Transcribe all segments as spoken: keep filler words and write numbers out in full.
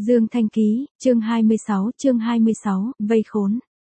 Dương Thanh Ký, chương hai mươi sáu, chương hai mươi sáu, vây khốn.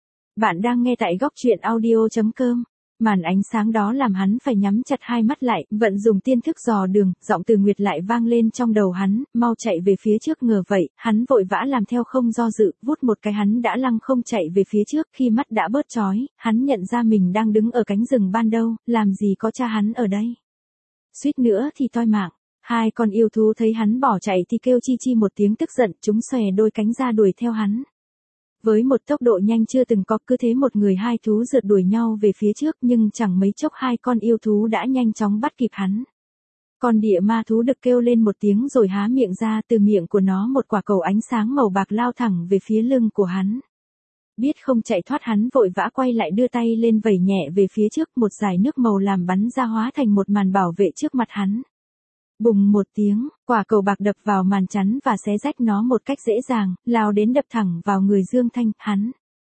Bạn đang nghe tại góc truyện audio chấm com. Màn ánh sáng đó làm hắn phải nhắm chặt hai mắt lại, vận dùng tiên thức dò đường, giọng Từ Nguyệt lại vang lên trong đầu hắn, mau chạy về phía trước. Ngờ vậy, hắn vội vã làm theo không do dự, vút một cái hắn đã lăng không chạy về phía trước. Khi mắt đã bớt chói, hắn nhận ra mình đang đứng ở cánh rừng ban đầu, làm gì có cha hắn ở đây. Suýt nữa thì toi mạng. Hai con yêu thú thấy hắn bỏ chạy thì kêu chi chi một tiếng tức giận, chúng xòe đôi cánh ra đuổi theo hắn. Với một tốc độ nhanh chưa từng có, cứ thế một người hai thú rượt đuổi nhau về phía trước, nhưng chẳng mấy chốc hai con yêu thú đã nhanh chóng bắt kịp hắn. Con địa ma thú đực kêu lên một tiếng rồi há miệng ra, từ miệng của nó một quả cầu ánh sáng màu bạc lao thẳng về phía lưng của hắn. Biết không chạy thoát, hắn vội vã quay lại đưa tay lên vẩy nhẹ về phía trước, một dải nước màu làm bắn ra hóa thành một màn bảo vệ trước mặt hắn. Bùng một tiếng, quả cầu bạc đập vào màn chắn và xé rách nó một cách dễ dàng, lao đến đập thẳng vào người Dương Thanh. Hắn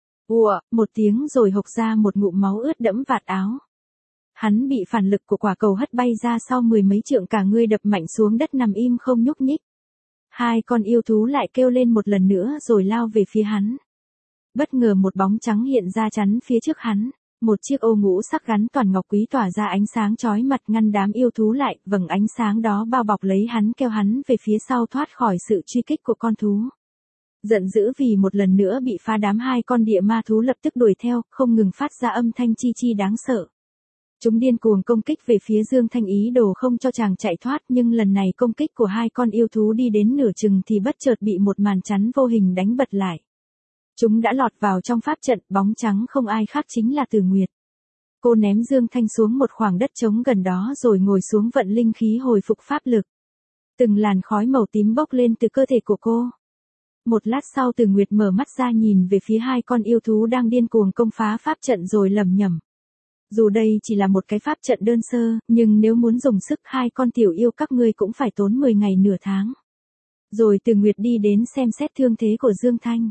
ùa một tiếng rồi hộc ra một ngụm máu ướt đẫm vạt áo. Hắn bị phản lực của quả cầu hất bay ra sau mười mấy trượng, cả người đập mạnh xuống đất nằm im không nhúc nhích. Hai con yêu thú lại kêu lên một lần nữa rồi lao về phía hắn. Bất ngờ một bóng trắng hiện ra chắn phía trước hắn. Một chiếc ô ngũ sắc gắn toàn ngọc quý tỏa ra ánh sáng chói mặt ngăn đám yêu thú lại, vầng ánh sáng đó bao bọc lấy hắn, kéo hắn về phía sau thoát khỏi sự truy kích của con thú. Giận dữ vì một lần nữa bị phá đám, hai con địa ma thú lập tức đuổi theo, không ngừng phát ra âm thanh chi chi đáng sợ. Chúng điên cuồng công kích về phía Dương Thanh, ý đồ không cho chàng chạy thoát, nhưng lần này công kích của hai con yêu thú đi đến nửa chừng thì bất chợt bị một màn chắn vô hình đánh bật lại. Chúng đã lọt vào trong pháp trận, bóng trắng không ai khác chính là Từ Nguyệt. Cô ném Dương Thanh xuống một khoảng đất trống gần đó rồi ngồi xuống vận linh khí hồi phục pháp lực. Từng làn khói màu tím bốc lên từ cơ thể của cô. Một lát sau Từ Nguyệt mở mắt ra nhìn về phía hai con yêu thú đang điên cuồng công phá pháp trận rồi lẩm nhẩm. Dù đây chỉ là một cái pháp trận đơn sơ, nhưng nếu muốn dùng sức hai con tiểu yêu các ngươi cũng phải tốn mười ngày nửa tháng. Rồi Từ Nguyệt đi đến xem xét thương thế của Dương Thanh.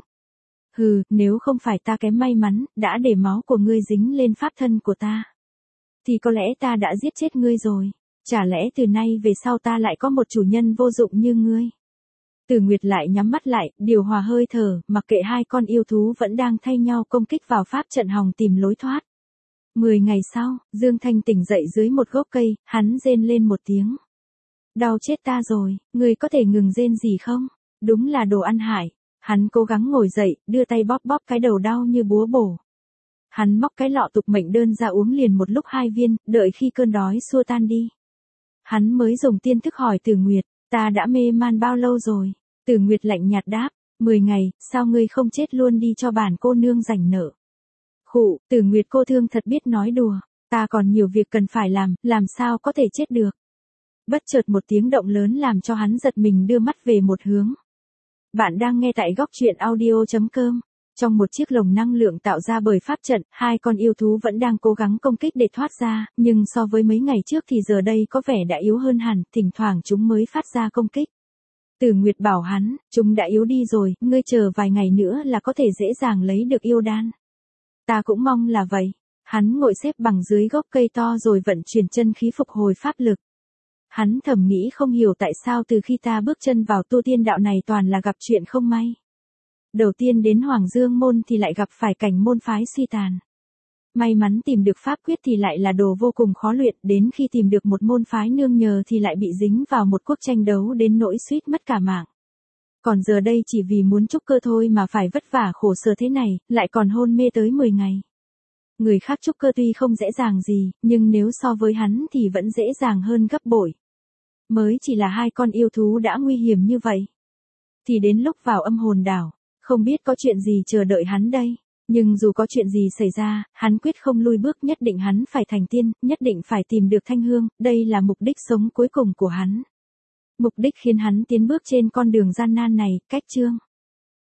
Hừ, nếu không phải ta kém may mắn, đã để máu của ngươi dính lên pháp thân của ta, thì có lẽ ta đã giết chết ngươi rồi. Chả lẽ từ nay về sau ta lại có một chủ nhân vô dụng như ngươi? Từ Nguyệt lại nhắm mắt lại, điều hòa hơi thở, mặc kệ hai con yêu thú vẫn đang thay nhau công kích vào pháp trận hòng tìm lối thoát. Mười ngày sau, Dương Thanh tỉnh dậy dưới một gốc cây, hắn rên lên một tiếng. Đau chết ta rồi, ngươi có thể ngừng rên gì không? Đúng là đồ ăn hại. Hắn cố gắng ngồi dậy, đưa tay bóp bóp cái đầu đau như búa bổ. Hắn móc cái lọ tục mệnh đơn ra uống liền một lúc hai viên, đợi khi cơn đói xua tan đi. Hắn mới dùng tiên thức hỏi Từ Nguyệt, ta đã mê man bao lâu rồi? Từ Nguyệt lạnh nhạt đáp, mười ngày, sao ngươi không chết luôn đi cho bản cô nương rảnh nợ? Khụ, Từ Nguyệt cô thương thật biết nói đùa, ta còn nhiều việc cần phải làm, làm sao có thể chết được? Bất chợt một tiếng động lớn làm cho hắn giật mình, đưa mắt về một hướng. Bạn đang nghe tại góc truyện audio chấm com. Trong một chiếc lồng năng lượng tạo ra bởi pháp trận, hai con yêu thú vẫn đang cố gắng công kích để thoát ra, nhưng so với mấy ngày trước thì giờ đây có vẻ đã yếu hơn hẳn, thỉnh thoảng chúng mới phát ra công kích. Từ Nguyệt bảo hắn, chúng đã yếu đi rồi, ngươi chờ vài ngày nữa là có thể dễ dàng lấy được yêu đan. Ta cũng mong là vậy. Hắn ngồi xếp bằng dưới gốc cây to rồi vận chuyển chân khí phục hồi pháp lực. Hắn thầm nghĩ không hiểu tại sao từ khi ta bước chân vào tu tiên đạo này toàn là gặp chuyện không may. Đầu tiên đến Hoàng Dương môn thì lại gặp phải cảnh môn phái suy tàn. May mắn tìm được pháp quyết thì lại là đồ vô cùng khó luyện, đến khi tìm được một môn phái nương nhờ thì lại bị dính vào một cuộc tranh đấu đến nỗi suýt mất cả mạng. Còn giờ đây chỉ vì muốn trúc cơ thôi mà phải vất vả khổ sở thế này, lại còn hôn mê tới mười ngày. Người khác trúc cơ tuy không dễ dàng gì, nhưng nếu so với hắn thì vẫn dễ dàng hơn gấp bội. Mới chỉ là hai con yêu thú đã nguy hiểm như vậy. Thì đến lúc vào âm hồn đảo, không biết có chuyện gì chờ đợi hắn đây. Nhưng dù có chuyện gì xảy ra, hắn quyết không lui bước, nhất định hắn phải thành tiên, nhất định phải tìm được thanh hương, đây là mục đích sống cuối cùng của hắn. Mục đích khiến hắn tiến bước trên con đường gian nan này, cách chương.